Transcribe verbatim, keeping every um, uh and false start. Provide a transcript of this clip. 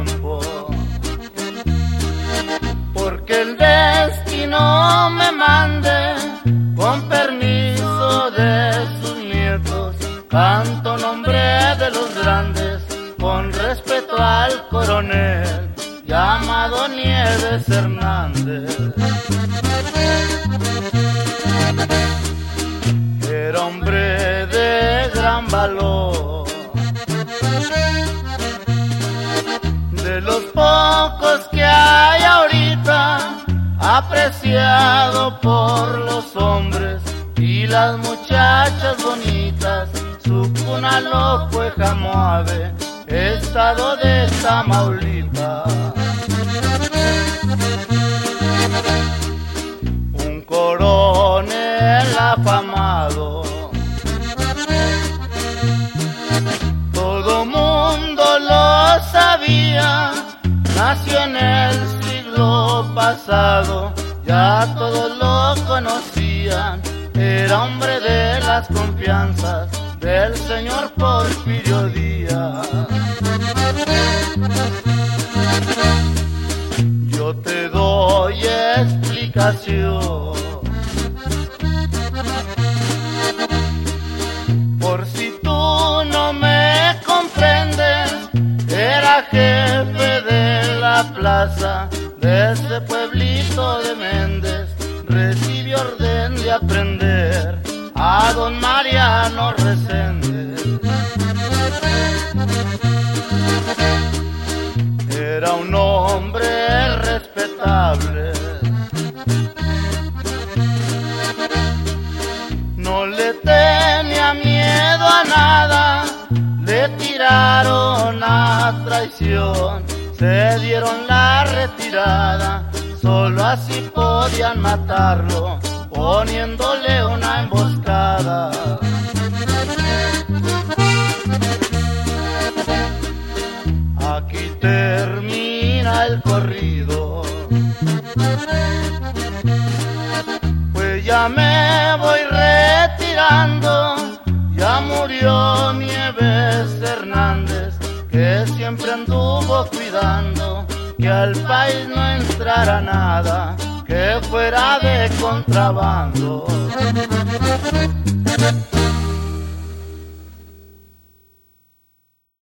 tiempo, porque el destino me mande, con permiso de sus nietos, canto nombre de los grandes, con respeto al coronel llamado Nieves Hernández. Era hombre de gran valor, de los pocos que hay ahorita, apreciado por los hombres y las muchachas bonitas. Su cuna lo fue Jamoave, estado de Tamaulipas. Un coronel afamado, todo mundo lo sabía, nació en el siglo pasado, ya todos lo conocían, era hombre de las confianzas del señor Porfirio Díaz. Yo te doy explicación, por si tú no me comprendes. Era jefe de la plaza de ese pueblito de Méndez, recibió orden de aprender a don Mariano Reséndez. Era un hombre respetable, no le tenía miedo a nada, le tiraron a traición, se dieron la retirada, solo así podían matarlo, poniéndole una emboscada. Aquí termina el corrido, pues ya me voy retirando, ya murió Nieves Hernández, que siempre anduvo cuidando que al país no entrara nada que fuera de contrabando.